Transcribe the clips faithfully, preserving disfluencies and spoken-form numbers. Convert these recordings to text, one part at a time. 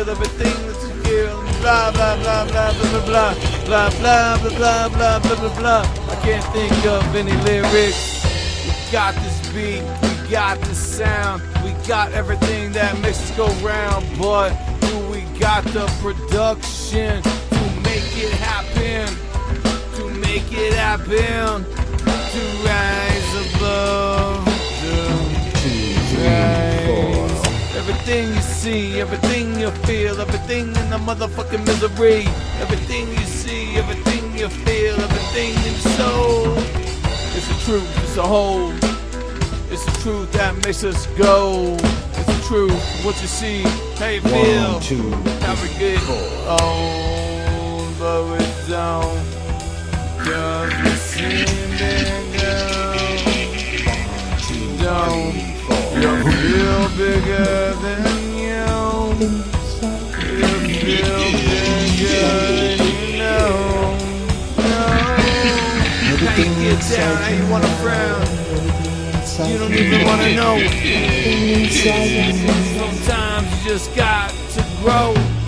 feel, everything that you feel. Blah blah blah blah blah blah blah blah blah blah blah blah blah blah. I can't think of any lyrics. We got this beat, we got this sound, we got everything that makes us go round. But do we got the production to make it happen? To make it happen? To rise above the rise. Everything you see, everything you feel, everything in the motherfucking misery. Everything you see, everything you feel, everything in your soul. It's the truth, it's the whole. It's the truth that makes us go. It's the truth, what you see, how you feel. One, two, how we get four. old, but we don't. Cause we see bigger. Don't you feel bigger than you? You feel bigger, you know. No. How you get down, how you wanna frown. You don't even wanna know. Sometimes you just got to grow.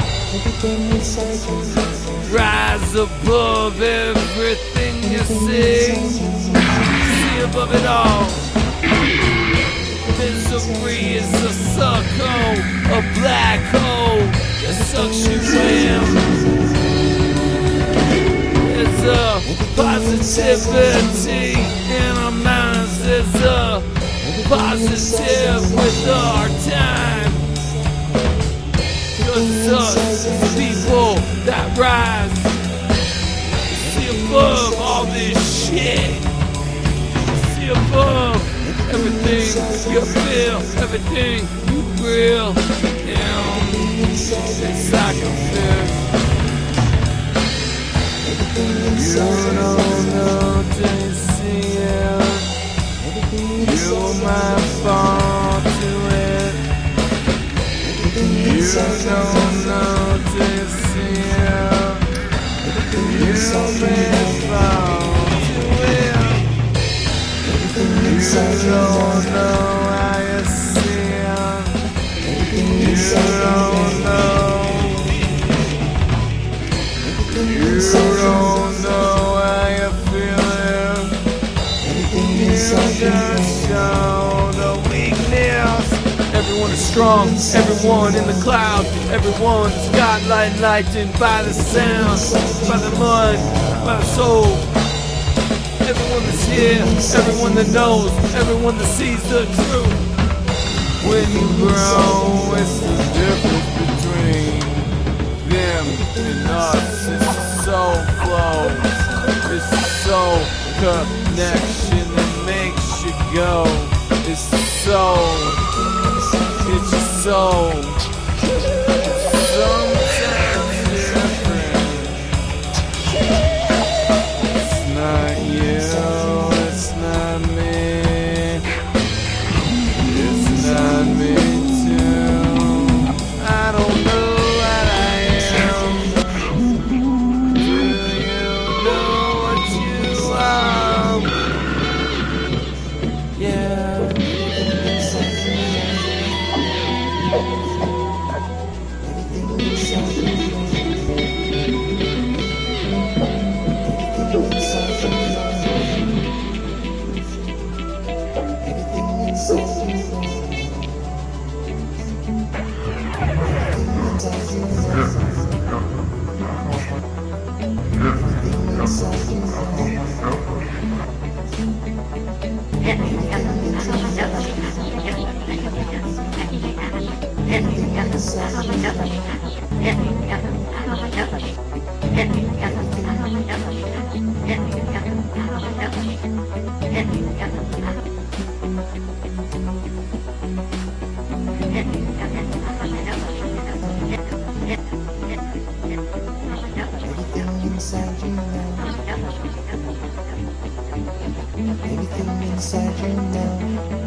Rise above everything you see. See above it all. Misery is a suckhole, a black hole that sucks you in. There's a positivity in our minds. There's a positive with our time. Cause it's us, the people that rise. See above all this shit. See above everything you feel, everything you feel. Yeah, it's like a fish. You don't know till you see it. You might fall to it. You don't know till you see it. You may fall to it. You don't know how you see it. You don't know. You don't know how you feel it. You just show the weakness. Everyone is strong, everyone in the cloud. Everyone is God enlightened by the sound, by the mind, by the soul. Everyone that's here, everyone that knows, everyone that sees the truth. When you grow, it's the difference between them and us. It's the soul flow. It's the soul connection that makes you go. It's the soul. It's your soul. Sometimes different. It's not you. It's not me. It's not me too. I don't know what I am. Do you know what you are? Yeah. Inside you now. Everything inside you now.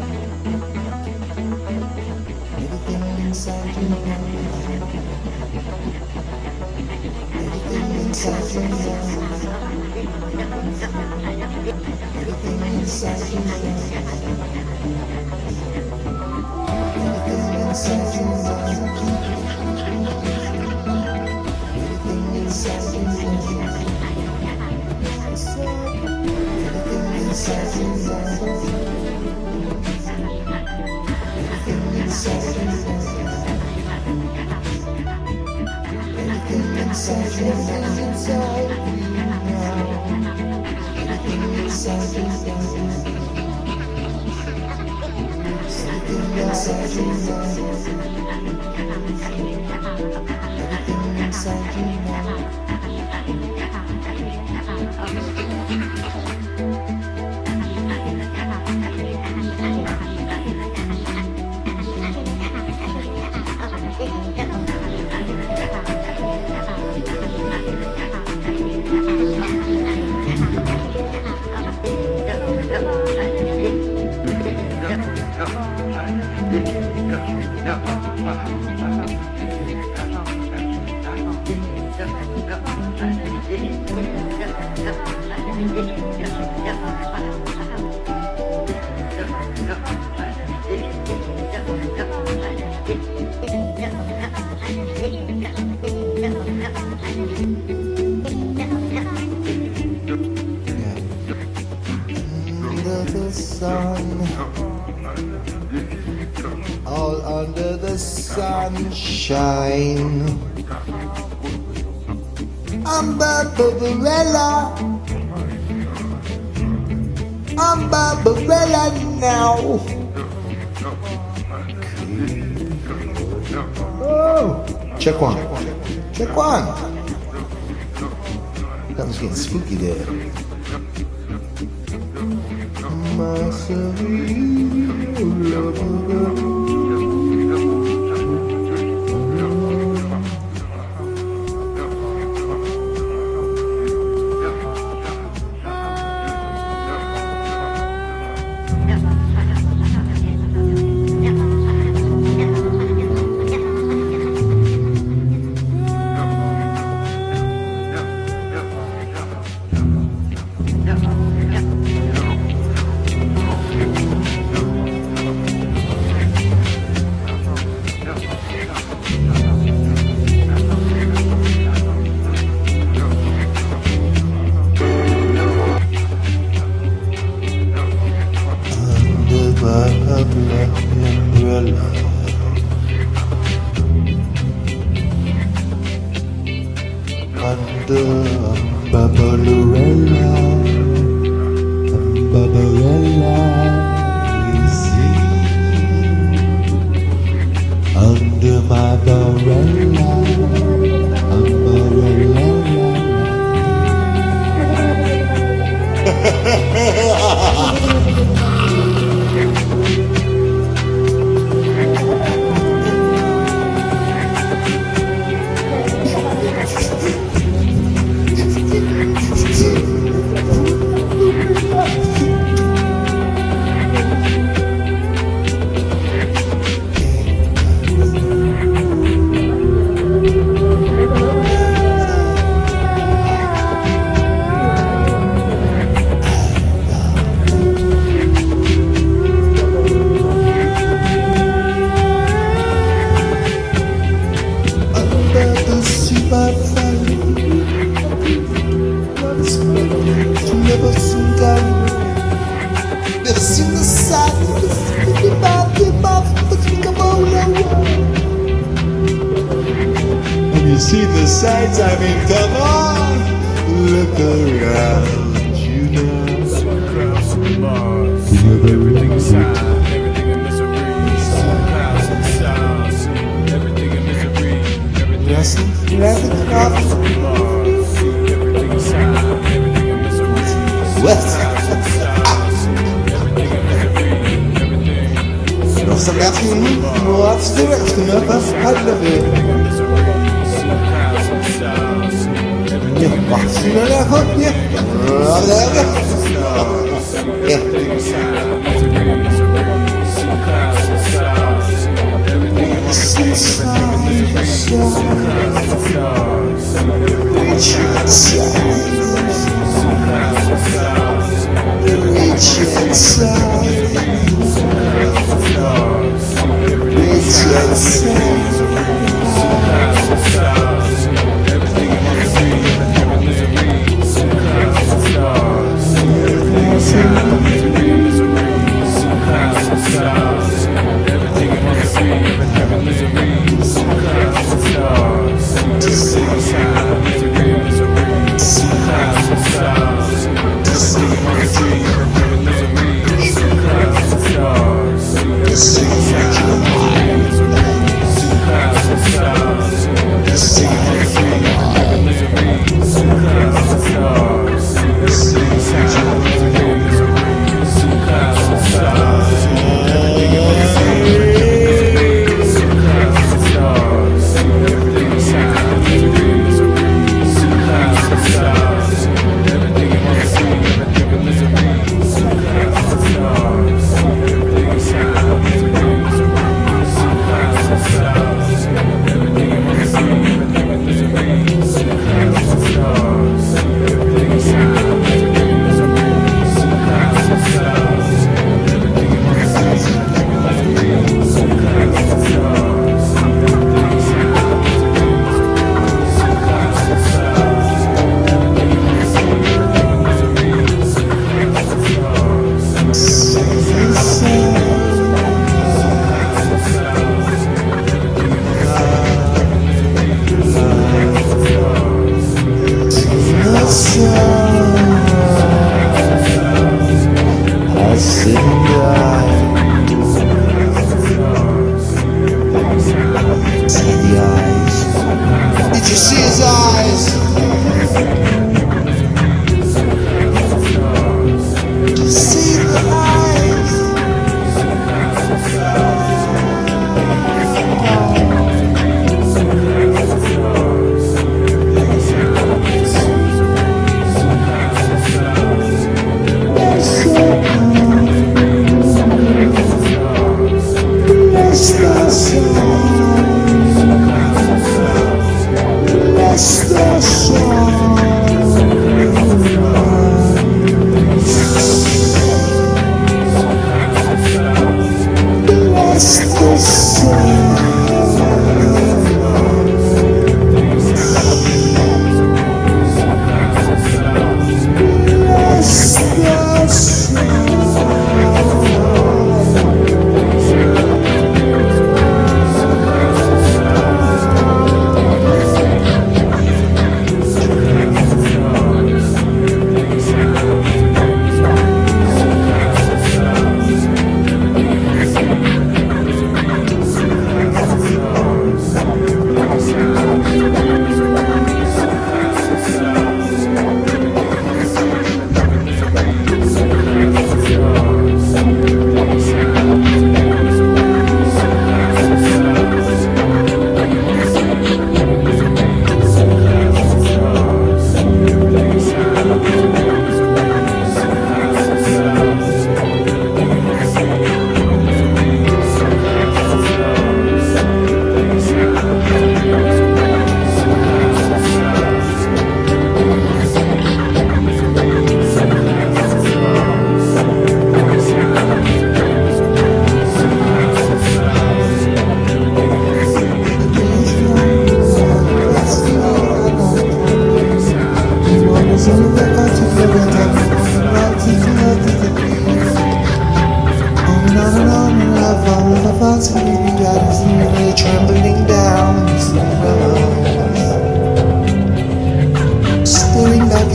Everything inside you now. Everything inside you now. Everything inside you now. Everything inside you now. inside you now. Everything inside you now. Everything inside you now. Everything inside you now. Everything inside you now. Everything inside you now. Everything inside you now. Under the sun, all under the sunshine. I'm Barbarella. I'm Barbarella now. Oh, check one. Check one. That was getting spooky there. My umbrella. Under Barbarella, Barbarella, you see. Under my umbrella, umbrella. Never seen God, never seen the side, never seen the back, the back, the think about it. Have you seen the sights? I mean, come on, look around, you know. Clouds and bars, everything inside, everything in misery. Clouds and stars, everything in misery. Everything Yes, yes, clouds and bars, everything inside, everything in misery. what? Everything in misery, everything. Non sappiamo what's the rest of us. I love it. Yeah, what's in the left? Yeah, Everything in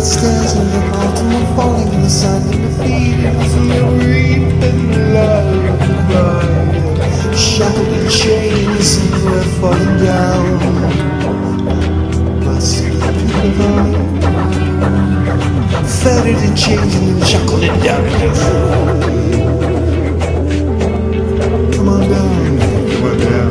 stairs in the mountain were falling in the sand and the feet. It was a reaping lullaby. Shackled in chains and we're falling down. But still people are fettered in chains and shackled it down. Come on down, come on down.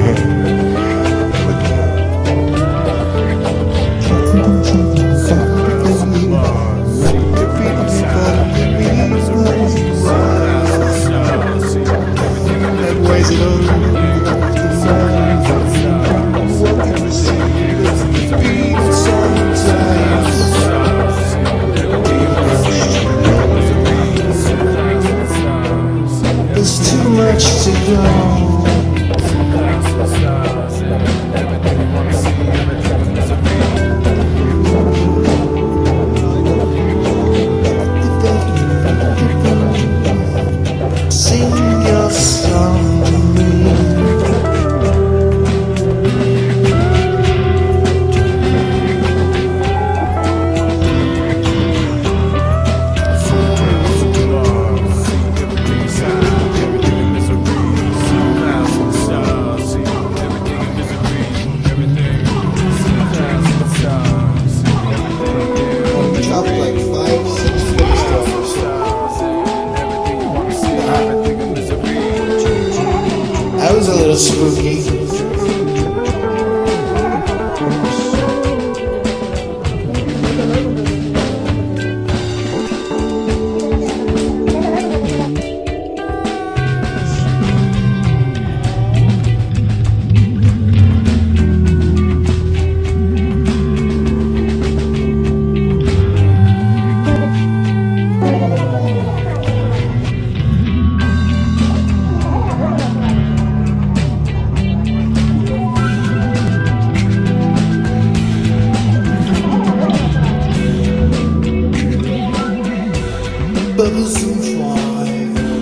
Ways it on what can we see? Sometimes there's too much to go. Sing your song to me. Dropped like five, six stars. That was a little spooky. Bubbles and fly.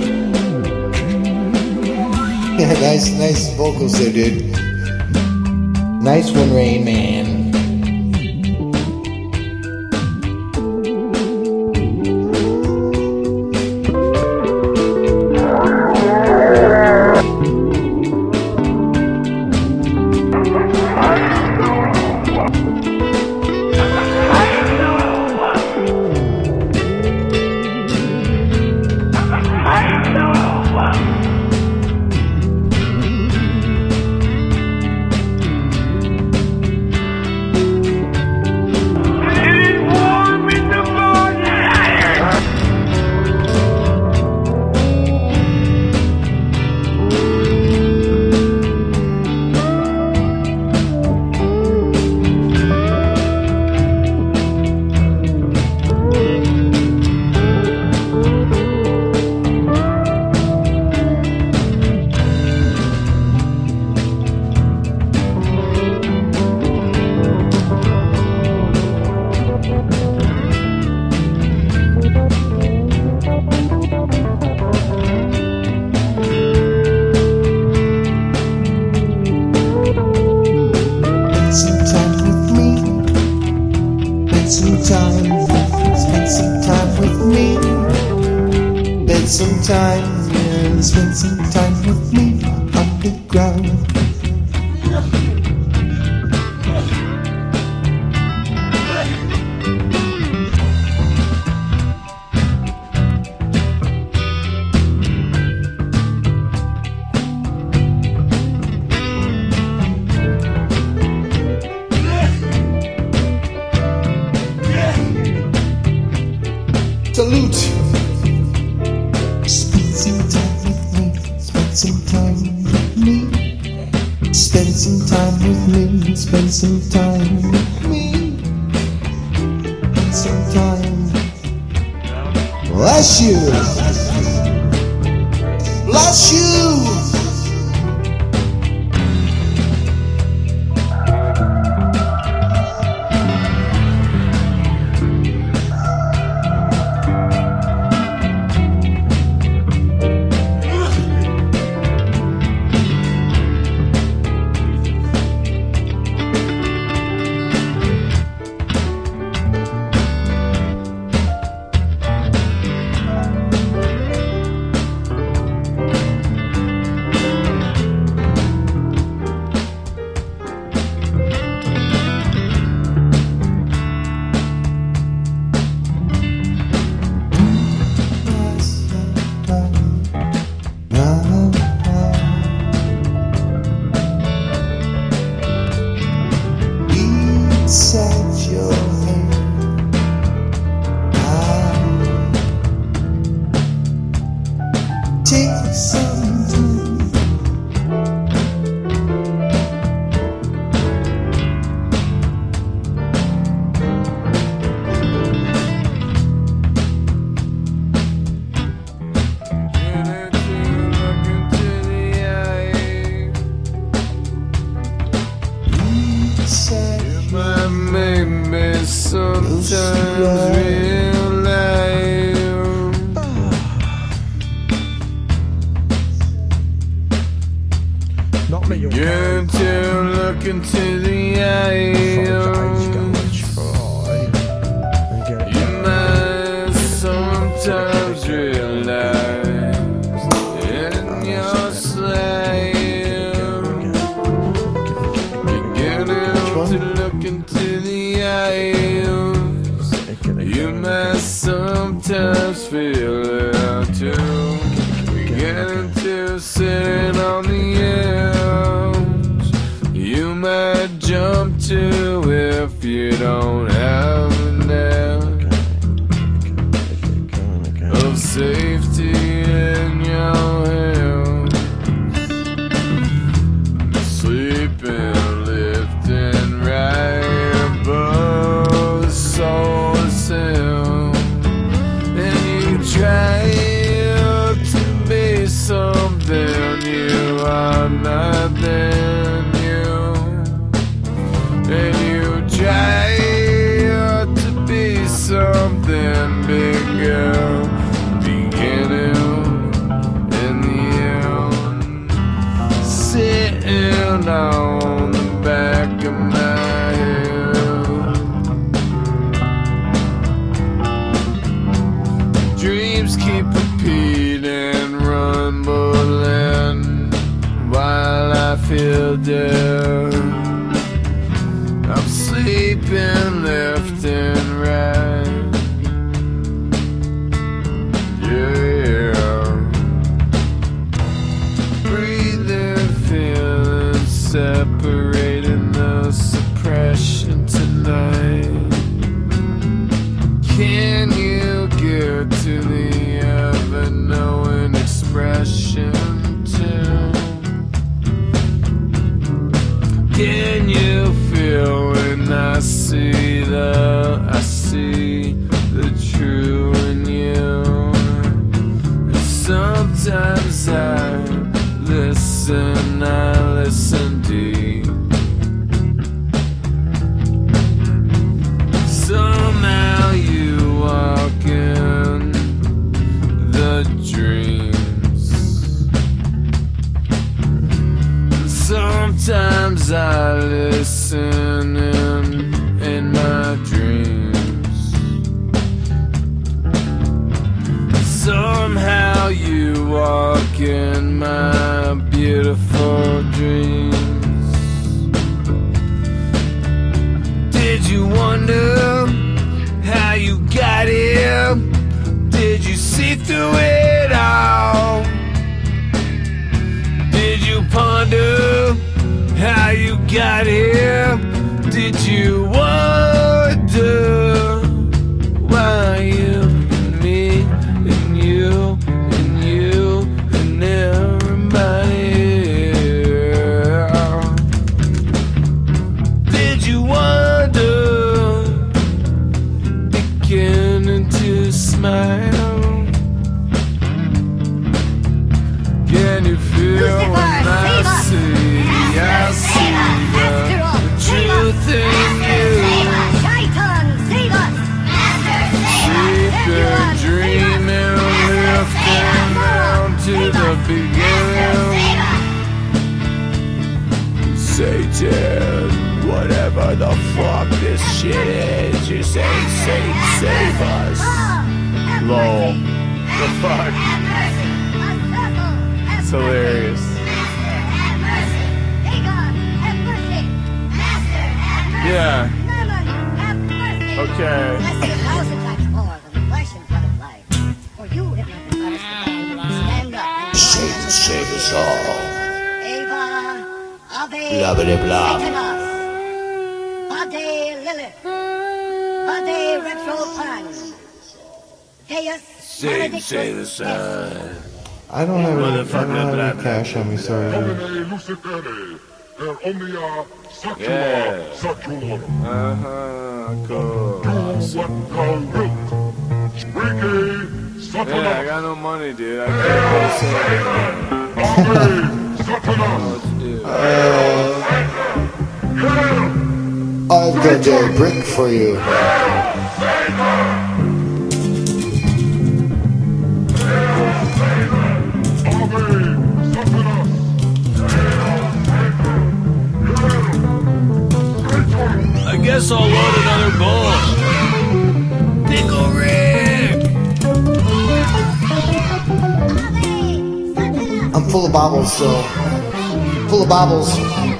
Yeah, nice, nice vocals there, dude. Nice one, Rain Man. Some time, spend some time with me. Spend some time, yeah, spend some time with me underground. Salute. Spend some time with me. Spend some time with me. Spend some time with me. Spend some time with me. Spend some time. Bless you. Bless you. might make me sometimes realize Not me, you're you're to look into the eyes. You might sometimes realize in your slave, beginning to look into the eyes. You might sometimes feel it too, beginning to sit on the edge. You might jump to if you don't have an edge of safety in your hands. Sleeping, lifting right above the solar sound. And you try to be something you are not than you. And you try to be something bigger, beginning in the end. Sitting on the back of my head. Dreams keep repeating, rumbling, while I feel dead. I'm sleeping left and right. Yeah. Breathing, feeling, separating the suppression tonight. Can you get to the ever-knowing expression too? Can you feel when I see the, I see the true in you? And sometimes I listen, I listen deep. Somehow you walk in the dreams. Sometimes I listen in, in my dreams. Somehow you walk in my beautiful dreams. Did you wonder how you got here? Did you see through it all? Did you ponder how you got here? Did you wonder why you and me and you and you and everybody else? Did you wonder, beginning to smile? Can you feel when I see, I see the truth in you? Sleeping, dreaming, lifting down to the beginning. Satan, whatever the fuck this shit is, you say, Satan, save us. Lol. The fuck? It's hilarious. Yeah. Okay. Satan save us all. Blah blah blah. Satan save us all. I don't have any, I don't have any cash on me, sorry. Yeah. Uh-huh, cool. Yeah, I got no money, dude. I can't go say I don't know what to do. I've got a brick for you. I guess I'll load another bowl. Pickle Rick! I'm full of bobbles, so full of bobbles.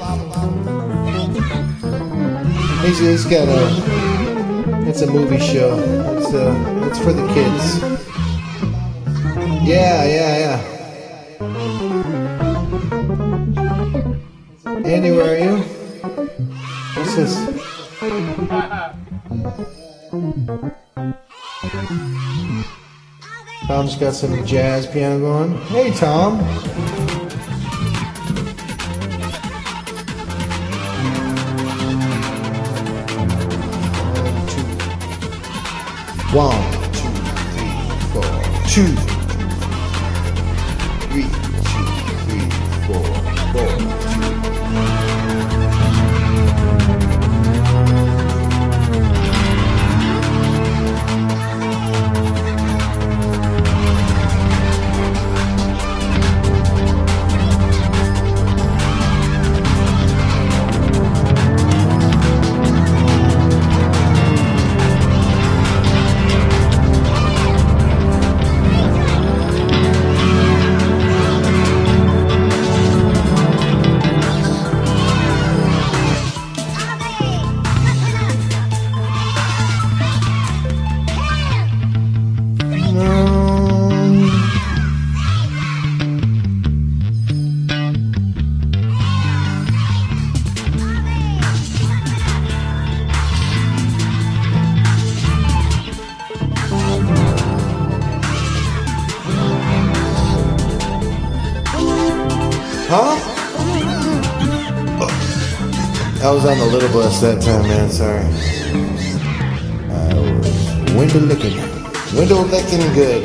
He's, he's got a. It's a movie show. It's uh, it's for the kids. Yeah, yeah, yeah. Andy, where are you? What's this? Tom's got some jazz piano going. Hey, Tom. One, two, three, four. Two. Three, two, three, four, four, two. Huh? Oh. I was on the little bus that time, man. Sorry. I was window licking. Window licking good.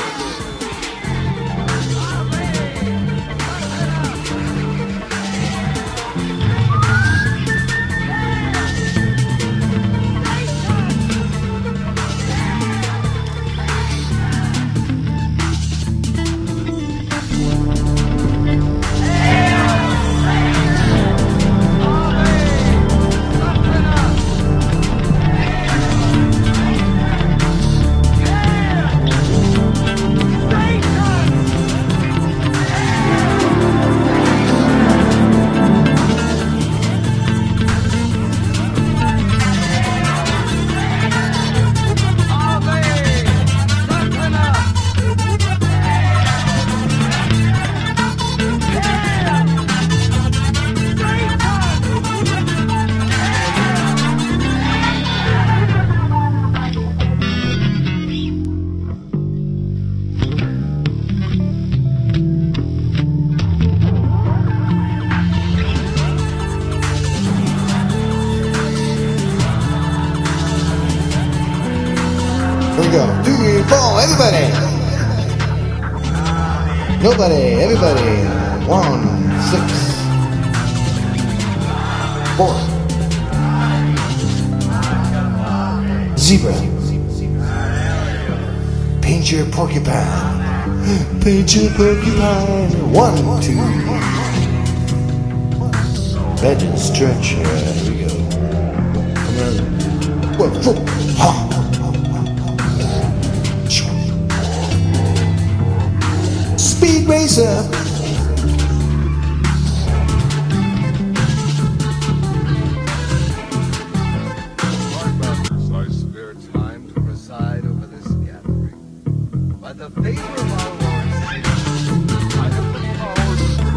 Here we go. Three, four, everybody. Nobody, everybody. One, six, four. Zebra. Paint your porcupine. Paint your porcupine. One, two. Bend and stretch. Here we go. Come on. One, four. Ha. Speed racer. I spare time to preside over this gathering. By the favor of our Lord, I have the power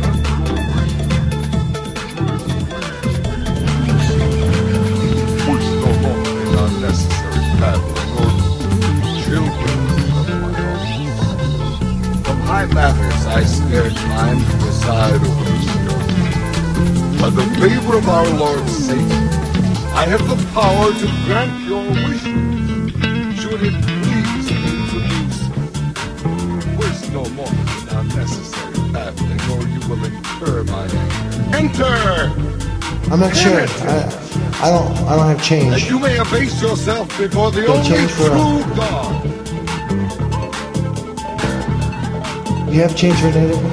to push no more in unnecessary battling or children of my own. From high matters I spare time to preside over this gathering. By the favor of our Lord Satan, I have the power to grant your wishes, should it please me to do so. Waste no more in unnecessary battling, or you will incur my anger. Enter! I'm not sure. I, I don't. I don't have that change. you may abase yourself before the Don't only change for a- true God. You have change for native?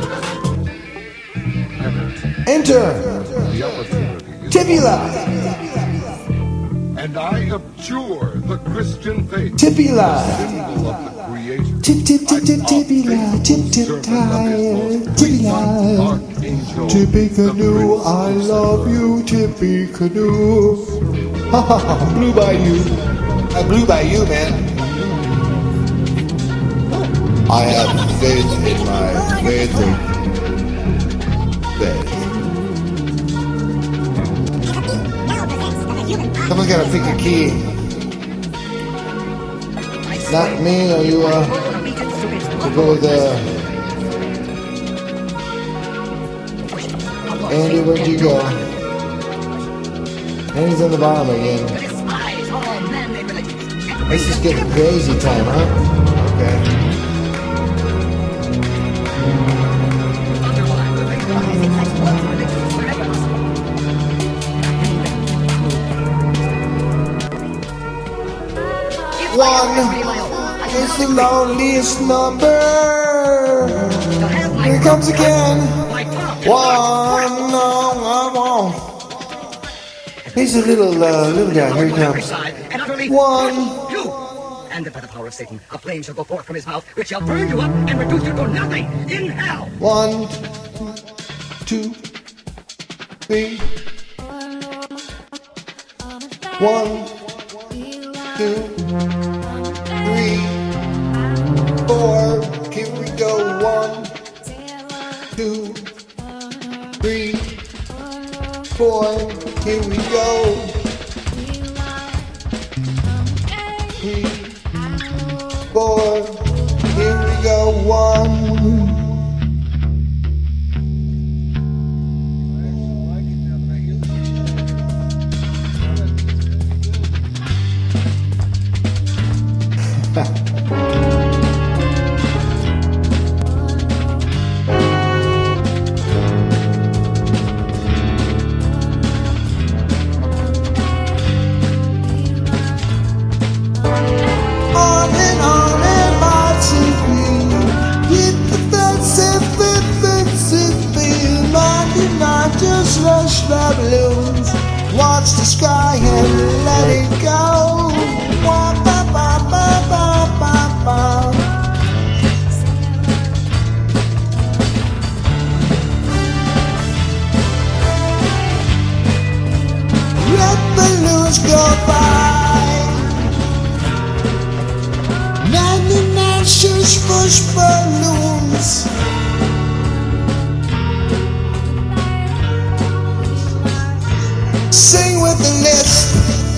Enter. The opportunity is Tibula. and I abjure the Christian faith, Tibula. symbol of the Creator. Tip tip tip tip tibula. Tip tip tie. Tibula. Tippy canoe, I love you, Tippy canoe. Ha ha ha, blew by you. I blew by you, man. I have faith in my faith in faith. Someone's gotta pick a key. Not me, are you, uh, to go with, uh, Andy, where'd you go? Andy's on the bottom again. This is getting crazy time, huh? Okay. One is the loneliest number. Here it comes again. One, no, I won't. He's a little, uh, little guy. Here he comes. One. And by the power of Satan, a flame shall go forth from his mouth, which shall burn you up and reduce you to nothing in hell. One, two, three. One, two, three, four. Here we go. One, two, three, four. Here we go. Three, four. Here we go. One. On and on and marching through. Hit the fence and flip Mississippi. ninety-nine just rush the balloons. Watch the sky and let it go. Wah, ba, ba, ba, ba, ba, ba. Let balloons go by. ninety-nine shush push balloons. Sing with the list.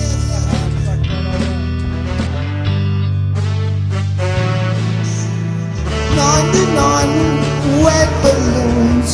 ninety-nine wet balloons.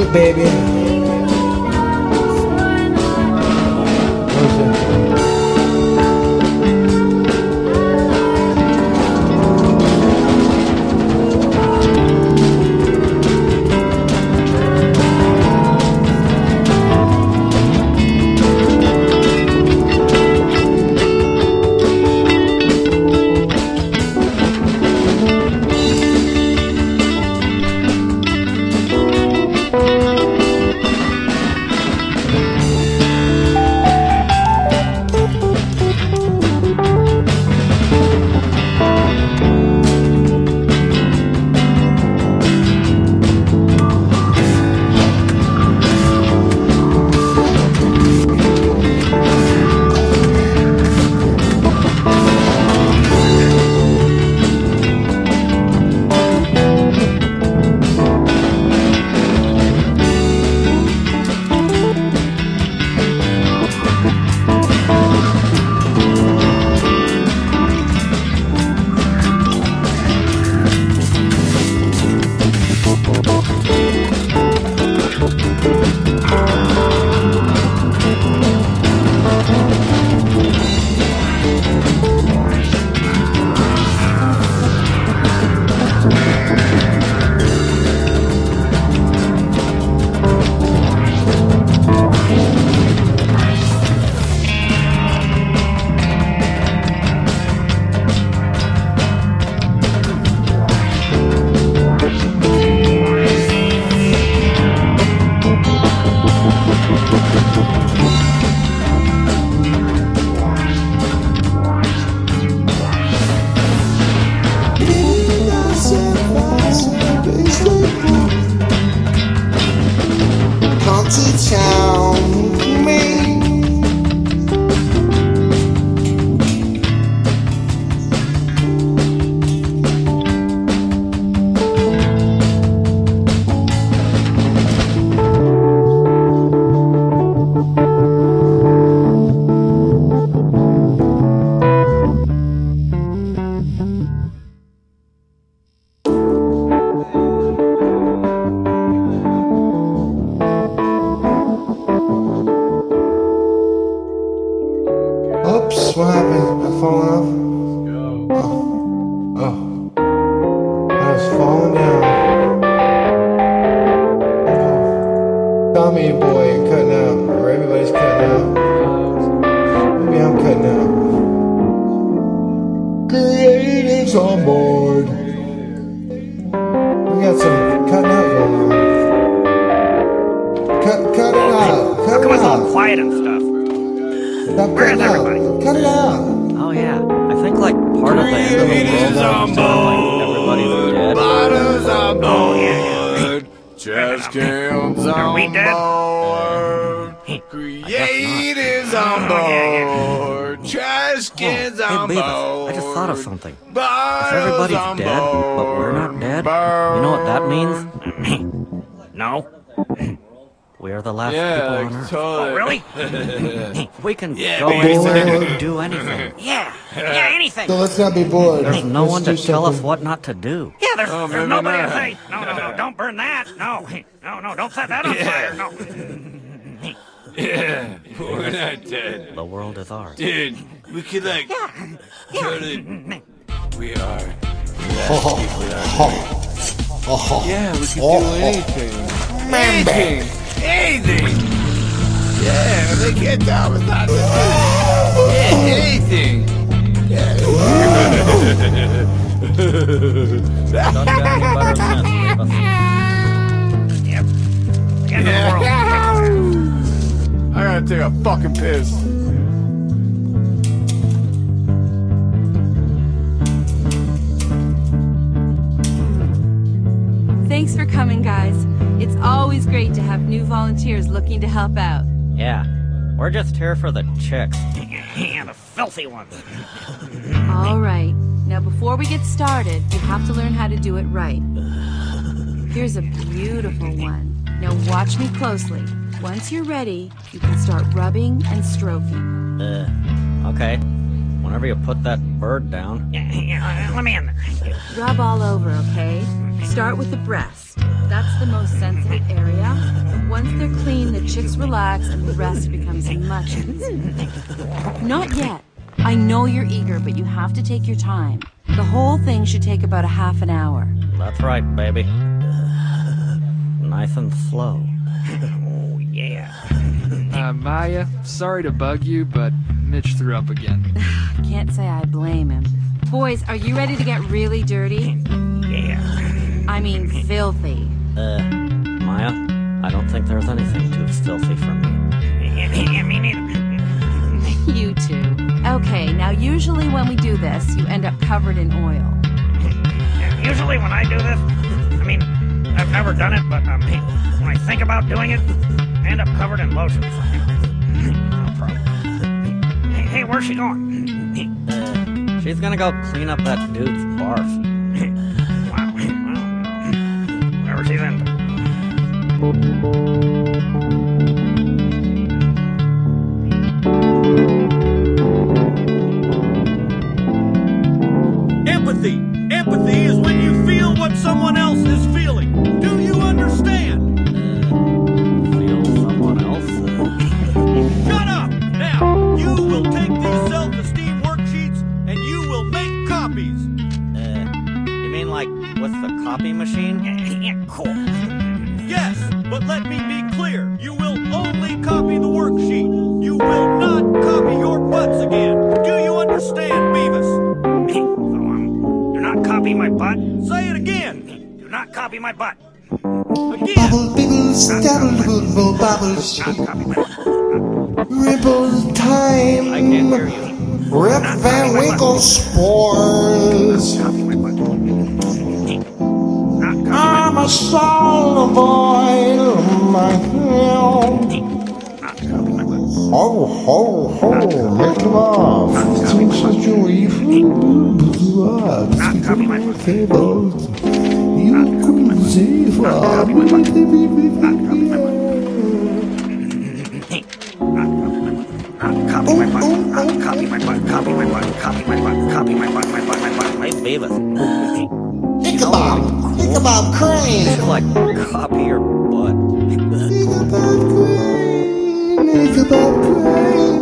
Salute, baby. Come to town with me. Oops, what happened? I falling off? Oh. Oh. I was falling down. Oh. Tommy boy, you're cutting out. Or everybody's cutting out. Maybe I'm cutting out. Creatives on board. We got some cutting out going on. Cut, cut it out. Cut How come it it's all out. quiet and stuff? Stop Where's cutting out. everybody? Cut it out. Oh yeah, I think like part of the end of the world on like everybody's dead. Bottles on board. Oh, yeah, yeah. Just cans Are on we dead? board. Creatives on board. Trash cans Whoa, hey on Beavis, board. I just thought of something. If Bottles everybody's on dead, but we're not dead, you know what that means? No. We're the last Yeah, people like, on Earth. totally. Oh, really? We can Yeah, go baby. anywhere and do anything. Yeah. Yeah, anything. So let's not be bored. There's no Let's one do to tell us something. what not to do. Yeah, there's, Oh, there's maybe nobody not. to say, no, no, no, don't burn that. No. No, no, don't set that on Yeah. fire. No. Yeah, we're not dead. The world is ours. Dude, we could like totally. We are. Yeah, we could do anything. Anything. Anything. Yeah, they can't tell us not to do. Yeah, anything. Yeah. Done got any better than this, Beavis. Yep. The end Yeah. of the world. I gotta take a fucking piss. Thanks for coming, guys. It's always great to have new volunteers looking to help out. Yeah, we're just here for the chicks. Yeah, the filthy ones. All right. Now, before we get started, you have to learn how to do it right. Here's a beautiful one. Now, watch me closely. Once you're ready, you can start rubbing and stroking. Uh, okay. whenever you put that bird down. Yeah, yeah, let me in there. Rub all over, okay? Start with the breast. That's the most sensitive area. Once they're clean, the chicks relax and the rest becomes much easier. Not yet. I know you're eager, but you have to take your time. The whole thing should take about a half an hour. That's right, baby. Nice and slow. Oh, yeah. Uh, Maya, sorry to bug you, but Mitch threw up again. I can't say I blame him. Boys, are you ready to get really dirty? Yeah. I mean filthy. Uh, Maya, I don't think there's anything too filthy for me. Yeah, yeah, me neither. You two. Okay, now usually when we do this, you end up covered in oil. Usually when I do this, I mean, I've never done it, but um, when I think about doing it, I end up covered in lotion. No problem. Hey, hey, where's she going? Uh, she's gonna go clean up that dude's barf. Wow, well, whatever she's into. Empathy. Empathy is when you feel what someone else is feeling. Do you understand? Uh, feel someone else? Shut up! Now, you will take these self-esteem worksheets and you will make copies. Uh, you mean like with the copy machine? Yeah, cool. Yes, but let me be clear. You will only copy the worksheet. You will not copy your butts again. Do you understand, Beavis? So, um, do not copy my butt. Say it again. Do not copy my butt. Again. Bubble, bibbles, dabble, bubble, bubbles. Not copy my butt. Ripple time. I can't hear you. Rip Van Winkle spores. Copy my butt. Not copy I'm a soul of oil, my hand. Not copy my butt. Ho, ho, ho, Mickey Mouse. Things are joyful. Not copy my butt. Fables. You could say for Not copy my butt. Not copy my butt. Not copy my butt. Not copy my butt. Copy my butt. Copy my butt. Copy my butt. My butt. My butt. Hey, Beavis. Ichabod, Ichabod Crane. Like, copy your butt. Ichabod Crane, Ichabod Crane.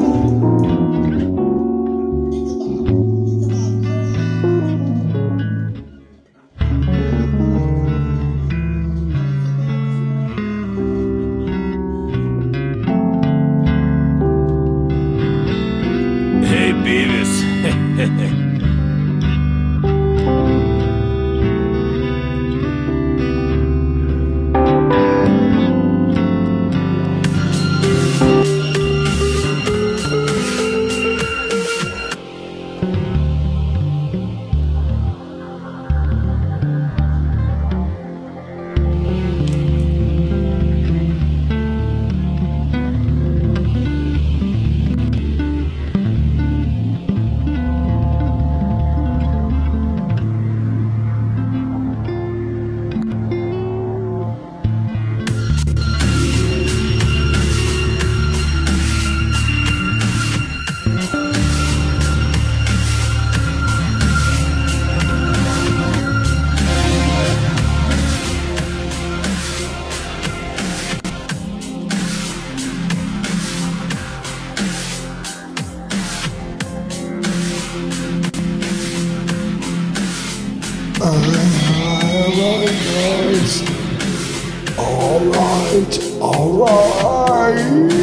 Hey, Beavis. Alright, alright.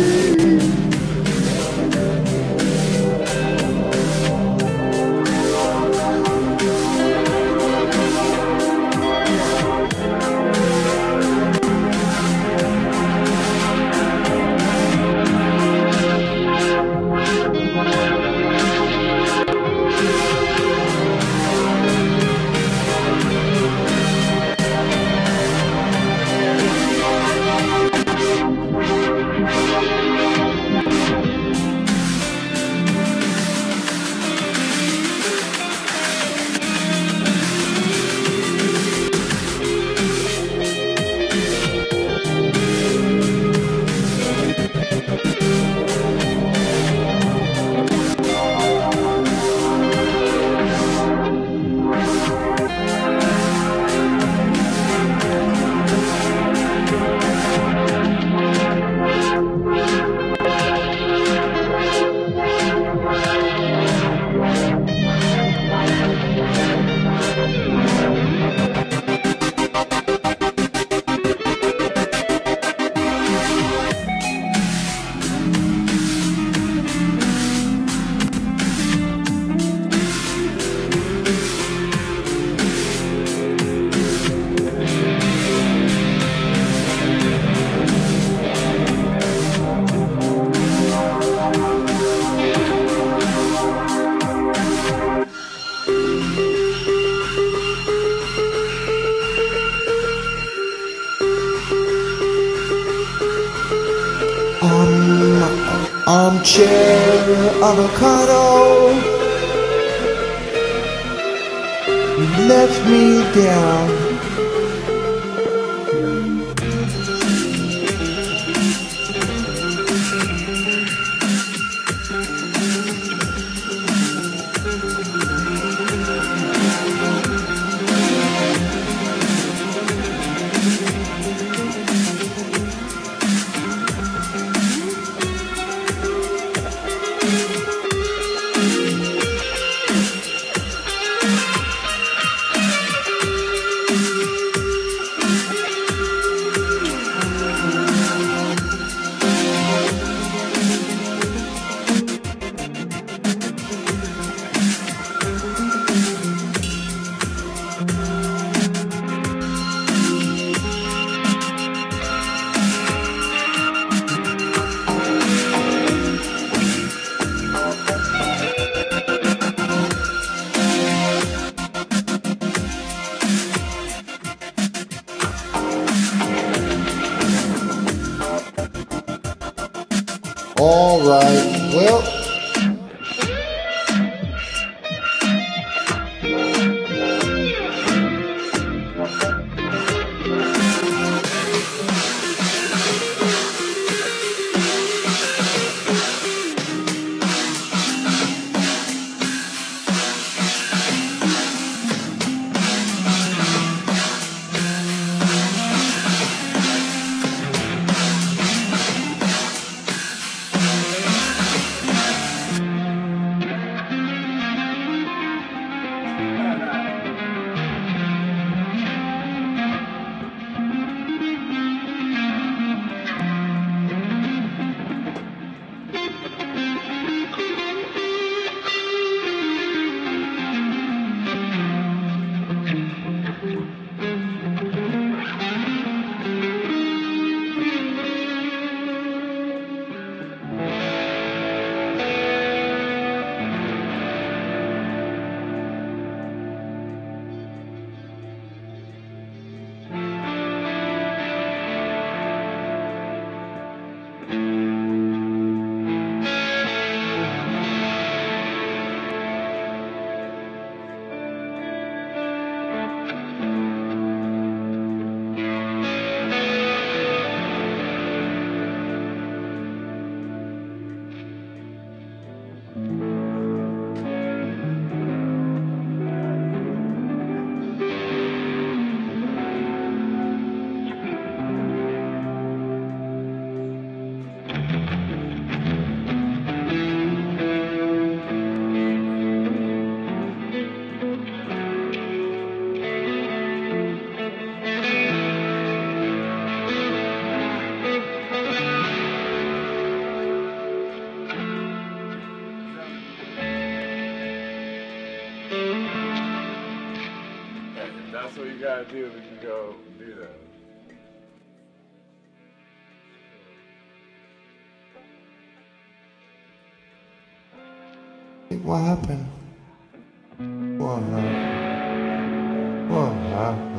Um, armchair avocado, you left me down. All right, well. That's what you gotta do if you can go do that. What happened? What happened? What happened?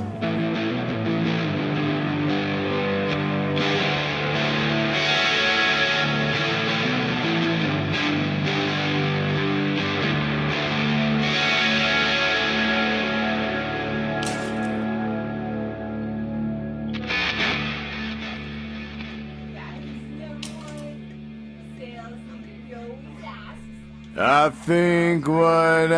I think what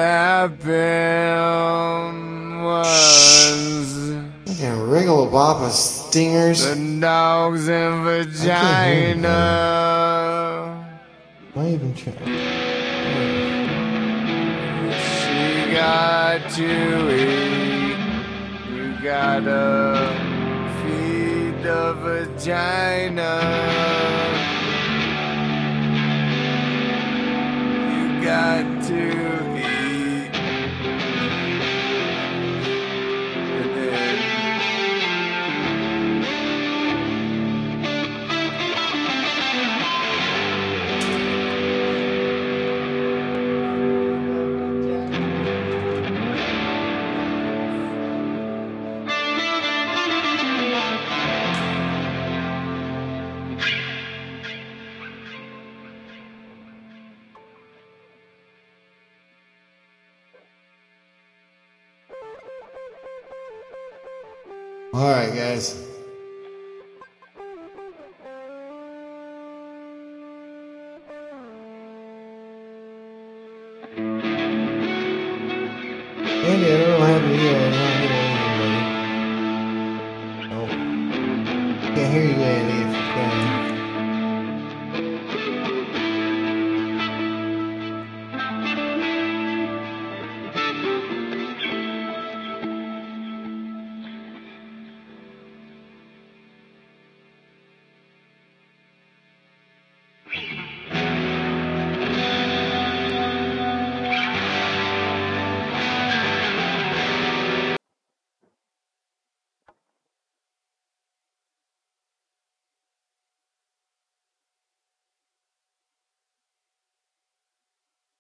happened was Fucking wriggle boppa stingers. the dogs and vagina. Why even try? She got to eat. You gotta feed the vagina. Got to eat. And then Alright, guys. Andy, I